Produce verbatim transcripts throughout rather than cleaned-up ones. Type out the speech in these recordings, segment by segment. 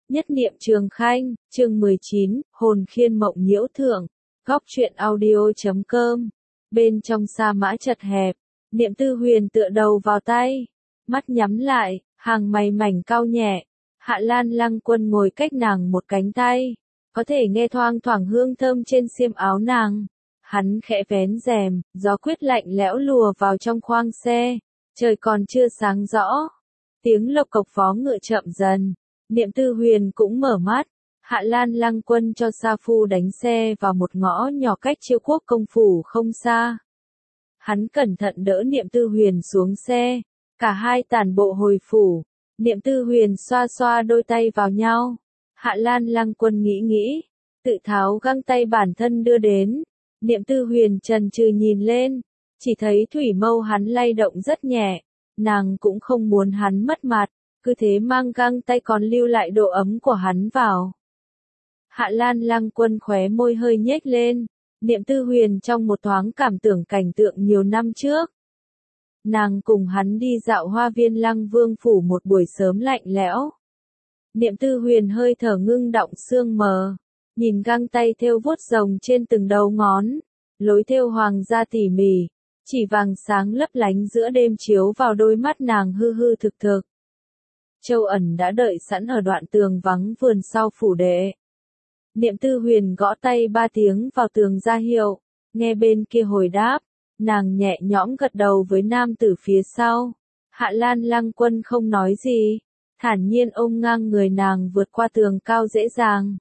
Nhất niệm Trường Khanh, chương mười chín, hồn khiên mộng nhiễu thượng, góc truyện audio chấm com. Bên trong sa mã chật hẹp, Niệm Tư Huyền tựa đầu vào tay, mắt nhắm lại, hàng mày mảnh cau nhẹ. Hạ Lan Lăng Quân ngồi cách nàng một cánh tay, có thể nghe thoang thoảng hương thơm trên xiêm áo nàng. Hắn khẽ vén rèm, gió quyết lạnh lẽo lùa vào trong khoang xe, trời còn chưa sáng rõ. Tiếng lộc cộc vó ngựa chậm dần, Niệm Tư Huyền cũng mở mắt. Hạ Lan Lăng Quân cho sa phu đánh xe vào một ngõ nhỏ cách Chiêu Quốc công phủ không xa. Hắn cẩn thận đỡ Niệm Tư Huyền xuống xe, cả hai tản bộ hồi phủ. Niệm Tư Huyền xoa xoa đôi tay vào nhau. Hạ Lan Lăng Quân nghĩ nghĩ, tự tháo găng tay bản thân đưa đến. Niệm Tư Huyền chần chừ nhìn lên, chỉ thấy thủy mâu hắn lay động rất nhẹ, nàng cũng không muốn hắn mất mặt, cứ thế mang găng tay còn lưu lại độ ấm của hắn vào. Hạ Lan Lăng Quân khóe môi hơi nhếch lên, Niệm Tư Huyền trong một thoáng cảm tưởng cảnh tượng nhiều năm trước. Nàng cùng hắn đi dạo hoa viên Lăng Vương phủ một buổi sớm lạnh lẽo. Niệm Tư Huyền hơi thở ngưng đọng sương mờ, nhìn găng tay thêu vuốt rồng trên từng đầu ngón, lối thêu hoàng gia tỉ mỉ, chỉ vàng sáng lấp lánh giữa đêm chiếu vào đôi mắt nàng hư hư thực thực. Châu Ẩn đã đợi sẵn ở đoạn tường vắng vườn sau phủ đệ. Niệm Tư Huyền gõ tay ba tiếng vào tường ra hiệu, nghe bên kia hồi đáp, nàng nhẹ nhõm gật đầu với nam tử phía sau. Hạ Lan Lăng Quân không nói gì, thản nhiên ôm ngang người nàng vượt qua tường cao dễ dàng.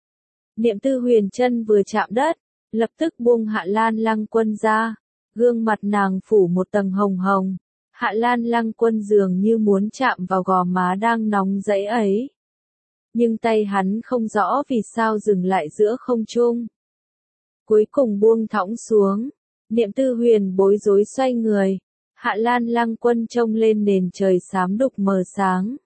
Niệm Tư Huyền chân vừa chạm đất, lập tức buông Hạ Lan Lăng Quân ra, gương mặt nàng phủ một tầng hồng hồng. Hạ Lan Lăng Quân dường như muốn chạm vào gò má đang nóng rẫy ấy. Nhưng tay hắn không rõ vì sao dừng lại giữa không trung. Cuối cùng buông thõng xuống, Niệm Tư Huyền bối rối xoay người. Hạ Lan Lăng Quân trông lên nền trời xám đục mờ sáng.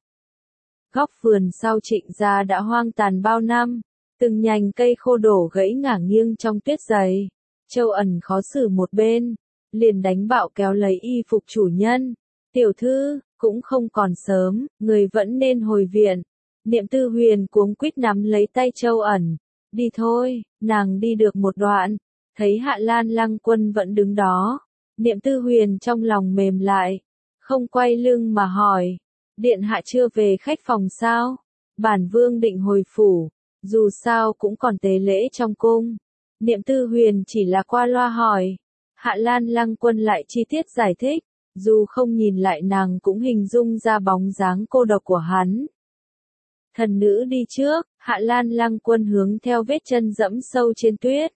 Góc vườn sau Trịnh gia đã hoang tàn bao năm, từng nhành cây khô đổ gãy ngả nghiêng trong tuyết dày. Châu Ẩn khó xử một bên, liền đánh bạo kéo lấy y phục chủ nhân. Tiểu thư, cũng không còn sớm, người vẫn nên hồi viện. Niệm Tư Huyền cuống quýt nắm lấy tay Châu Ẩn. Đi thôi, nàng đi được một đoạn, thấy Hạ Lan Lăng Quân vẫn đứng đó. Niệm Tư Huyền trong lòng mềm lại, không quay lưng mà hỏi. Điện hạ chưa về khách phòng sao? Bản vương định hồi phủ, dù sao cũng còn tế lễ trong cung. Niệm Tư Huyền chỉ là qua loa hỏi. Hạ Lan Lăng Quân lại chi tiết giải thích, dù không nhìn lại nàng cũng hình dung ra bóng dáng cô độc của hắn. Thần nữ đi trước, Hạ Lan Lăng Quân hướng theo vết chân dẫm sâu trên tuyết.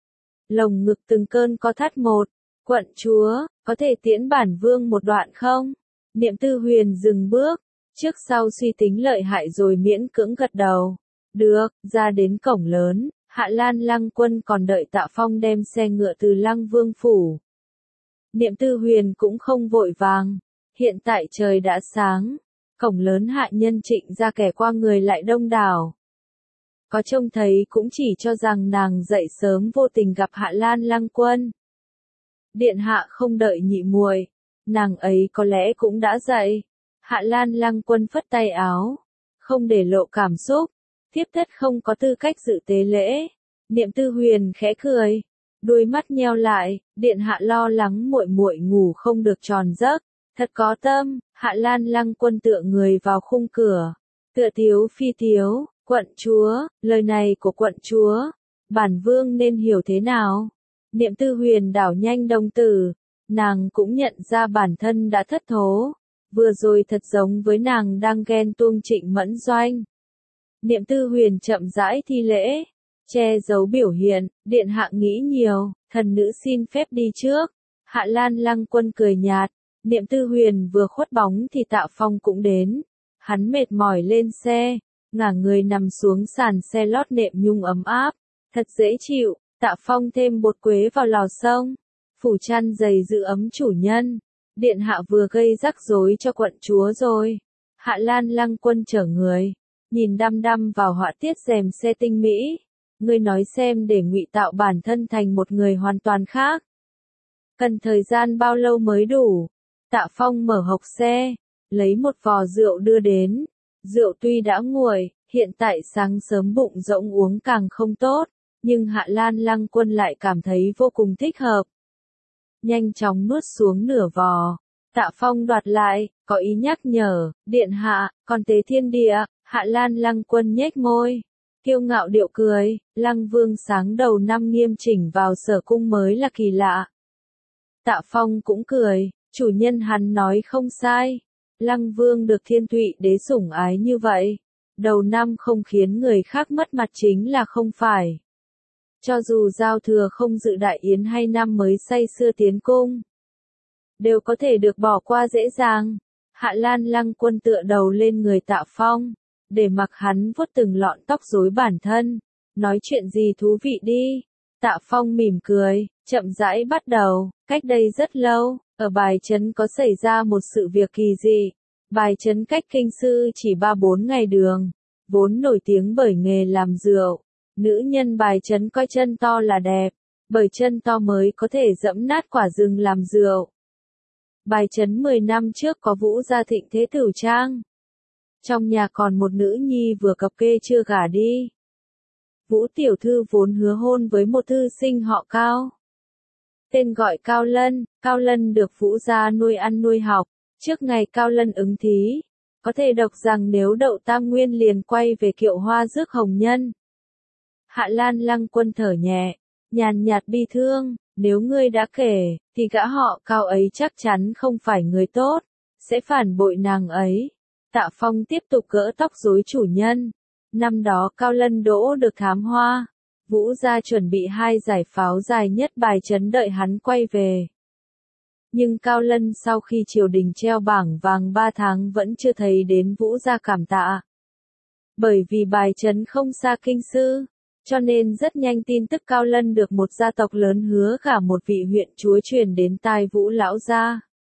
Lồng ngực từng cơn có thắt một, quận chúa, có thể tiễn bản vương một đoạn không? Niệm Tư Huyền dừng bước, trước sau suy tính lợi hại rồi miễn cưỡng gật đầu. Được, ra đến cổng lớn, Hạ Lan Lăng Quân còn đợi Tạ Phong đem xe ngựa từ Lăng Vương phủ. Niệm Tư Huyền cũng không vội vàng, hiện tại trời đã sáng, cổng lớn hạ nhân Trịnh ra kẻ qua người lại đông đảo. Có trông thấy cũng chỉ cho rằng nàng dậy sớm vô tình gặp Hạ Lan Lăng Quân. Điện hạ không đợi nhị muội, nàng ấy có lẽ cũng đã dậy. Hạ Lan Lăng Quân phất tay áo, không để lộ cảm xúc. Thiếp thất không có tư cách dự tế lễ. Niệm Tư Huyền khẽ cười, đôi mắt nheo lại, điện hạ lo lắng muội muội ngủ không được tròn giấc, thật có tâm. Hạ Lan Lăng Quân tựa người vào khung cửa, tựa tiếu phi tiếu, quận chúa, lời này của quận chúa, bản vương nên hiểu thế nào? Niệm Tư Huyền đảo nhanh đồng tử, nàng cũng nhận ra bản thân đã thất thố, vừa rồi thật giống với nàng đang ghen tuông Trịnh Mẫn Doanh. Niệm Tư Huyền chậm rãi thi lễ, che giấu biểu hiện, điện hạ nghĩ nhiều, thần nữ xin phép đi trước. Hạ Lan Lăng Quân cười nhạt, Niệm Tư Huyền vừa khuất bóng thì Tạ Phong cũng đến. Hắn mệt mỏi lên xe, ngả người nằm xuống sàn xe lót nệm nhung ấm áp, thật dễ chịu. Tạ Phong thêm bột quế vào lò xông, phủ chăn dày giữ ấm chủ nhân. Điện hạ vừa gây rắc rối cho quận chúa rồi. Hạ Lan Lăng Quân trở người, nhìn đăm đăm vào họa tiết rèm xe tinh mỹ. Ngươi nói xem, để ngụy tạo bản thân thành một người hoàn toàn khác, cần thời gian bao lâu mới đủ? Tạ Phong mở hộc xe, lấy một vò rượu đưa đến. Rượu tuy đã nguội, Hiện tại sáng sớm bụng rỗng uống càng không tốt, nhưng Hạ Lan Lăng Quân lại cảm thấy vô cùng thích hợp. Nhanh chóng nuốt xuống nửa vò. Tạ Phong đoạt lại, có ý nhắc nhở, điện hạ, còn tế thiên địa. Hạ Lan Lăng Quân nhếch môi, kiêu ngạo điệu cười, Lăng Vương sáng đầu năm nghiêm chỉnh vào sở cung mới là kỳ lạ. Tạ Phong cũng cười, chủ nhân hắn nói không sai. Lăng Vương được Thiên Thụy Đế sủng ái như vậy, đầu năm không khiến người khác mất mặt chính là không phải. Cho dù giao thừa không dự đại yến hay năm mới say sưa tiến cung, đều có thể được bỏ qua dễ dàng. Hạ Lan Lăng Quân tựa đầu lên người Tạ Phong, để mặc hắn vuốt từng lọn tóc rối bản thân, nói chuyện gì thú vị đi. Tạ Phong mỉm cười, chậm rãi bắt đầu, cách đây rất lâu, ở Bài Trấn có xảy ra một sự việc kỳ dị. Bài Trấn cách Kinh Sư chỉ ba bốn ngày đường, vốn nổi tiếng bởi nghề làm rượu. Nữ nhân Bài Trấn coi chân to là đẹp, bởi chân to mới có thể dẫm nát quả rừng làm rượu. Bài Trấn mười năm trước có Vũ gia thịnh thế tửu trang. Trong nhà còn một nữ nhi vừa cập kê chưa gả đi. Vũ tiểu thư vốn hứa hôn với một thư sinh họ Cao. Tên gọi Cao Lân, Cao Lân được Vũ gia nuôi ăn nuôi học. Trước ngày Cao Lân ứng thí, có thể đọc rằng nếu đậu tam nguyên liền quay về Kiệu Hoa rước hồng nhân. Hạ Lan Lăng Quân thở nhẹ, nhàn nhạt bi thương, nếu ngươi đã kể, thì gã họ Cao ấy chắc chắn không phải người tốt, sẽ phản bội nàng ấy. Tạ Phong tiếp tục gỡ tóc rối chủ nhân. Năm đó Cao Lân đỗ được thám hoa, Vũ gia chuẩn bị hai giải pháo dài nhất Bài Trấn đợi hắn quay về. Nhưng Cao Lân sau khi triều đình treo bảng vàng ba tháng vẫn chưa thấy đến Vũ gia cảm tạ. Bởi vì Bài Trấn không xa Kinh Sư, cho nên rất nhanh tin tức Cao Lân được một gia tộc lớn hứa gả một vị huyện chúa truyền đến tai Vũ lão gia.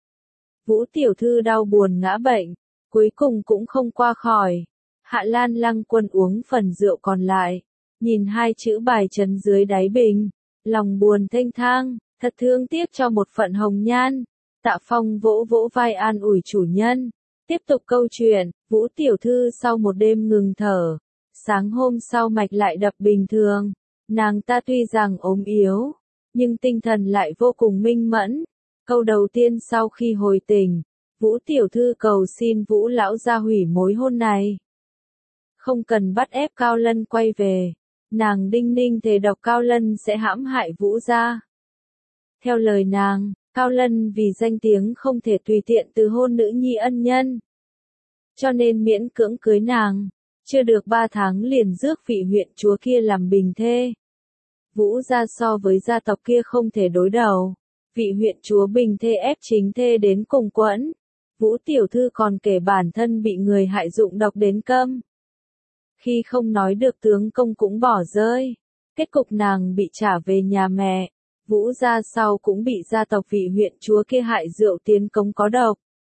Vũ tiểu thư đau buồn ngã bệnh, cuối cùng cũng không qua khỏi. Hạ Lan Lăng Quân uống phần rượu còn lại, nhìn hai chữ Bài Trấn dưới đáy bình, lòng buồn thênh thang, thật thương tiếc cho một phận hồng nhan. Tạ Phong vỗ vỗ vai an ủi chủ nhân, tiếp tục câu chuyện. Vũ tiểu thư sau một đêm ngừng thở, sáng hôm sau mạch lại đập bình thường. Nàng ta tuy rằng ốm yếu, nhưng tinh thần lại vô cùng minh mẫn. Câu đầu tiên sau khi hồi tỉnh, Vũ tiểu thư cầu xin Vũ lão gia hủy mối hôn này. Không cần bắt ép Cao Lân quay về, nàng đinh ninh thề độc Cao Lân sẽ hãm hại Vũ gia. Theo lời nàng, Cao Lân vì danh tiếng không thể tùy tiện từ hôn nữ nhi ân nhân, cho nên miễn cưỡng cưới nàng. Chưa được ba tháng liền rước vị huyện chúa kia làm bình thê. Vũ gia so với gia tộc kia không thể đối đầu. Vị huyện chúa bình thê ép chính thê đến cùng quẫn. Vũ tiểu thư còn kể bản thân bị người hại dụng độc đến câm. Khi không nói được tướng công cũng bỏ rơi. Kết cục nàng bị trả về nhà mẹ. Vũ gia sau cũng bị gia tộc vị huyện chúa kia hại rượu tiến cống có độc.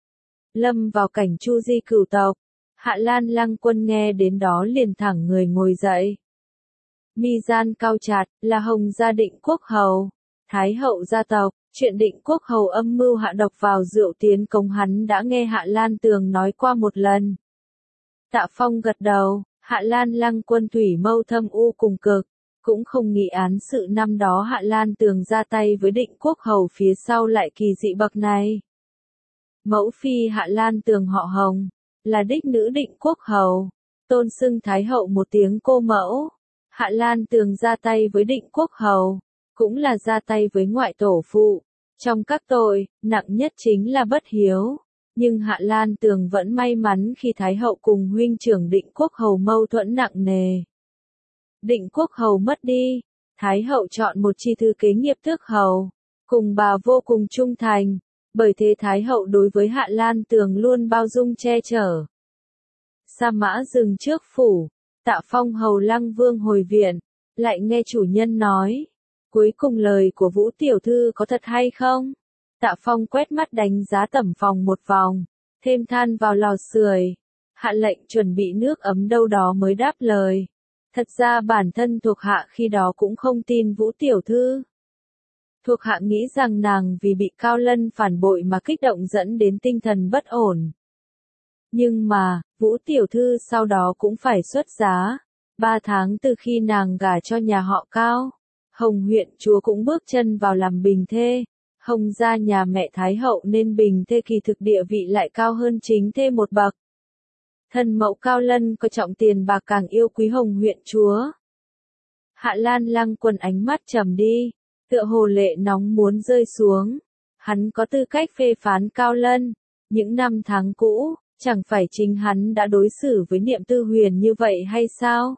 Lâm vào cảnh chu di cửu tộc. Hạ Lan Lăng Quân nghe đến đó liền thẳng người ngồi dậy. Mi gian cao chặt, là Hồng gia Định Quốc hầu, Thái hậu gia tộc. Chuyện Định Quốc hầu âm mưu hạ độc vào rượu tiến cống hắn đã nghe Hạ Lan Tường nói qua một lần. Tạ Phong gật đầu, Hạ Lan Lăng Quân thủy mâu thâm u cùng cực, cũng không nghĩ án sự năm đó Hạ Lan Tường ra tay với Định Quốc hầu phía sau lại kỳ dị bậc này. Mẫu phi Hạ Lan Tường họ Hồng, là đích nữ Định Quốc hầu, tôn xưng Thái hậu một tiếng cô mẫu. Hạ Lan Tường ra tay với Định Quốc hầu, cũng là ra tay với ngoại tổ phụ. Trong các tội, nặng nhất chính là bất hiếu. Nhưng Hạ Lan Tường vẫn may mắn khi Thái hậu cùng huynh trưởng Định Quốc hầu mâu thuẫn nặng nề. Định Quốc hầu mất đi, Thái hậu chọn một chi thư kế nghiệp tước hầu, cùng bà vô cùng trung thành, bởi thế Thái hậu đối với Hạ Lan Tường luôn bao dung che chở. Sa mã dừng trước phủ, Tạ Phong hầu Lăng Vương hồi viện, lại nghe chủ nhân nói, cuối cùng lời của Vũ tiểu thư có thật hay không? Tạ Phong quét mắt đánh giá tẩm phòng một vòng, thêm than vào lò sưởi, hạ lệnh chuẩn bị nước ấm đâu đó mới đáp lời. Thật ra bản thân thuộc hạ khi đó cũng không tin Vũ tiểu thư. Thuộc hạ nghĩ rằng nàng vì bị Cao Lân phản bội mà kích động dẫn đến tinh thần bất ổn. Nhưng mà, Vũ tiểu thư sau đó cũng phải xuất giá. Ba tháng từ khi nàng gả cho nhà họ Cao, Hồng huyện chúa cũng bước chân vào làm bình thê. Hồng gia nhà mẹ Thái hậu nên bình thê kỳ thực địa vị lại cao hơn chính thê một bậc. Thần mẫu Cao Lân coi trọng tiền bạc càng yêu quý Hồng huyện chúa. Hạ Lan Lăng Quân ánh mắt trầm đi, tựa hồ lệ nóng muốn rơi xuống. Hắn có tư cách phê phán Cao Lân. Những năm tháng cũ, chẳng phải chính hắn đã đối xử với Niệm Tư Huyền như vậy hay sao?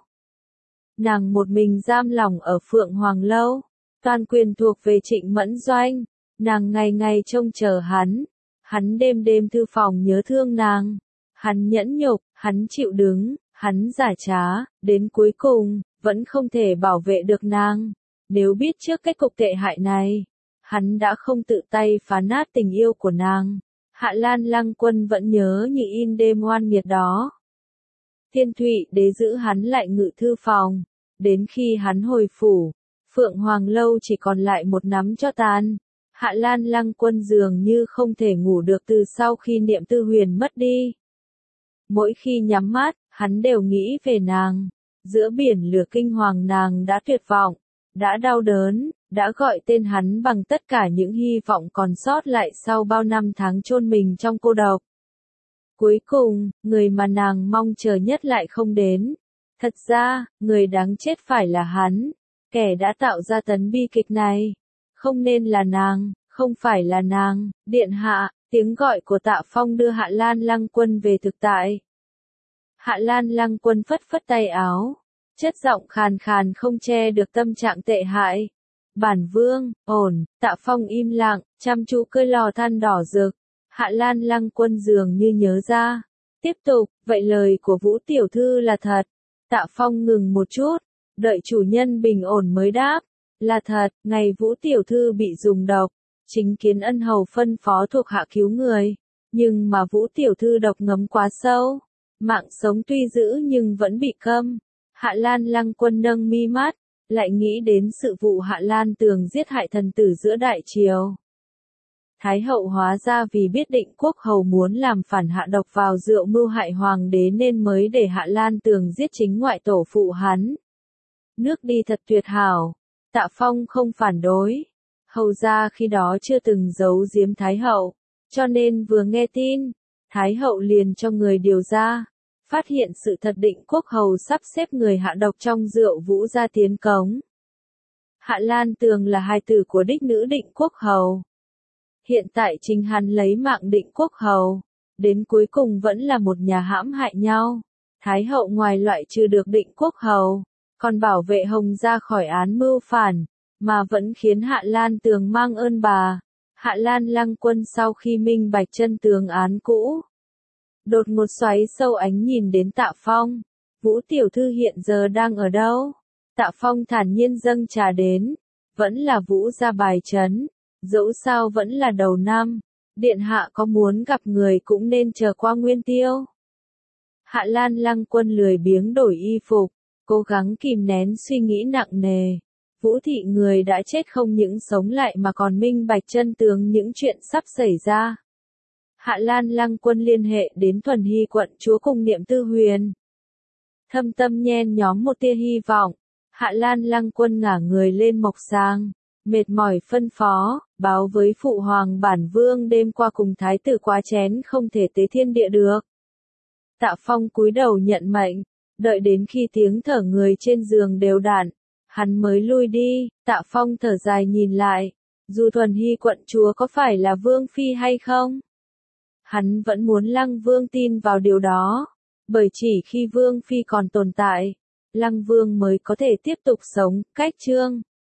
Nàng một mình giam lòng ở Phượng Hoàng Lâu, toàn quyền thuộc về Trịnh Mẫn Doanh. Nàng ngày ngày trông chờ hắn, hắn đêm đêm thư phòng nhớ thương nàng. Hắn nhẫn nhục, hắn chịu đứng, hắn giả trá, đến cuối cùng, vẫn không thể bảo vệ được nàng. Nếu biết trước cái cục tệ hại này, hắn đã không tự tay phá nát tình yêu của nàng. Hạ Lan Lăng Quân vẫn nhớ như in đêm oan nghiệt đó. Thiên Thụy Đế giữ hắn lại ngự thư phòng, đến khi hắn hồi phủ, Phượng Hoàng Lâu chỉ còn lại một nắm tro tàn. Hạ Lan Lăng Quân dường như không thể ngủ được từ sau khi Niệm Tư Huyền mất đi. Mỗi khi nhắm mắt, hắn đều nghĩ về nàng. Giữa biển lửa kinh hoàng nàng đã tuyệt vọng, đã đau đớn, đã gọi tên hắn bằng tất cả những hy vọng còn sót lại sau bao năm tháng chôn mình trong cô độc. Cuối cùng, người mà nàng mong chờ nhất lại không đến. Thật ra, người đáng chết phải là hắn, kẻ đã tạo ra tấn bi kịch này. Không nên là nàng, không phải là nàng, điện hạ. Tiếng gọi của Tạ Phong đưa Hạ Lan Lăng Quân về thực tại. Hạ Lan Lăng Quân phất phất tay áo, chất giọng khàn khàn không che được tâm trạng tệ hại. Bản vương, ổn. Tạ Phong im lặng, chăm chú cơi lò than đỏ rực. Hạ Lan Lăng Quân dường như nhớ ra. Tiếp tục, vậy lời của Vũ tiểu thư là thật. Tạ Phong ngừng một chút, đợi chủ nhân bình ổn mới đáp. Là thật, ngày Vũ tiểu thư bị dùng độc, chính kiến ân hầu phân phó thuộc hạ cứu người. Nhưng mà Vũ tiểu thư độc ngấm quá sâu. Mạng sống tuy giữ nhưng vẫn bị câm. Hạ Lan Lăng Quân nâng mi mắt, lại nghĩ đến sự vụ Hạ Lan Tường giết hại thần tử giữa đại triều. Thái hậu hóa ra vì biết Định Quốc hầu muốn làm phản hạ độc vào rượu mưu hại hoàng đế nên mới để Hạ Lan Tường giết chính ngoại tổ phụ hắn. Nước đi thật tuyệt hảo. Tạ Phong không phản đối. Hầu ra khi đó chưa từng giấu giếm Thái hậu, cho nên vừa nghe tin, Thái hậu liền cho người điều ra, phát hiện sự thật Định Quốc hầu sắp xếp người hạ độc trong rượu Vũ ra tiến cống. Hạ Lan Tường là hài tử của đích nữ Định Quốc hầu. Hiện tại chính hắn lấy mạng Định Quốc hầu, đến cuối cùng vẫn là một nhà hãm hại nhau. Thái hậu ngoài loại trừ được Định Quốc hầu, còn bảo vệ Hồng ra khỏi án mưu phản, mà vẫn khiến Hạ Lan Tường mang ơn bà. Hạ Lan Lăng Quân sau khi minh bạch chân tướng án cũ, đột ngột xoáy sâu ánh nhìn đến Tạ Phong. Vũ tiểu thư hiện giờ đang ở đâu? Tạ Phong thản nhiên dâng trà đến. Vẫn là Vũ ra bài trấn. Dẫu sao vẫn là đầu năm. Điện hạ có muốn gặp người cũng nên chờ qua Nguyên Tiêu. Hạ Lan Lăng Quân lười biếng đổi y phục, cố gắng kìm nén suy nghĩ nặng nề. Vũ thị người đã chết không những sống lại mà còn minh bạch chân tướng những chuyện sắp xảy ra. Hạ Lan Lăng Quân liên hệ đến Thuần Hy quận chúa cùng Niệm Tư Huyền. Thâm tâm nhen nhóm một tia hy vọng. Hạ Lan Lăng Quân ngả người lên mộc sang, mệt mỏi phân phó, báo với phụ hoàng bản vương đêm qua cùng thái tử quá chén không thể tế thiên địa được. Tạ Phong cúi đầu nhận mệnh, đợi đến khi tiếng thở người trên giường đều đặn, hắn mới lui đi. Tạ Phong thở dài nhìn lại, dù Thuần Hy quận chúa có phải là vương phi hay không, hắn vẫn muốn Lăng Vương tin vào điều đó, bởi chỉ khi Vương phi còn tồn tại, Lăng Vương mới có thể tiếp tục sống. Cách chương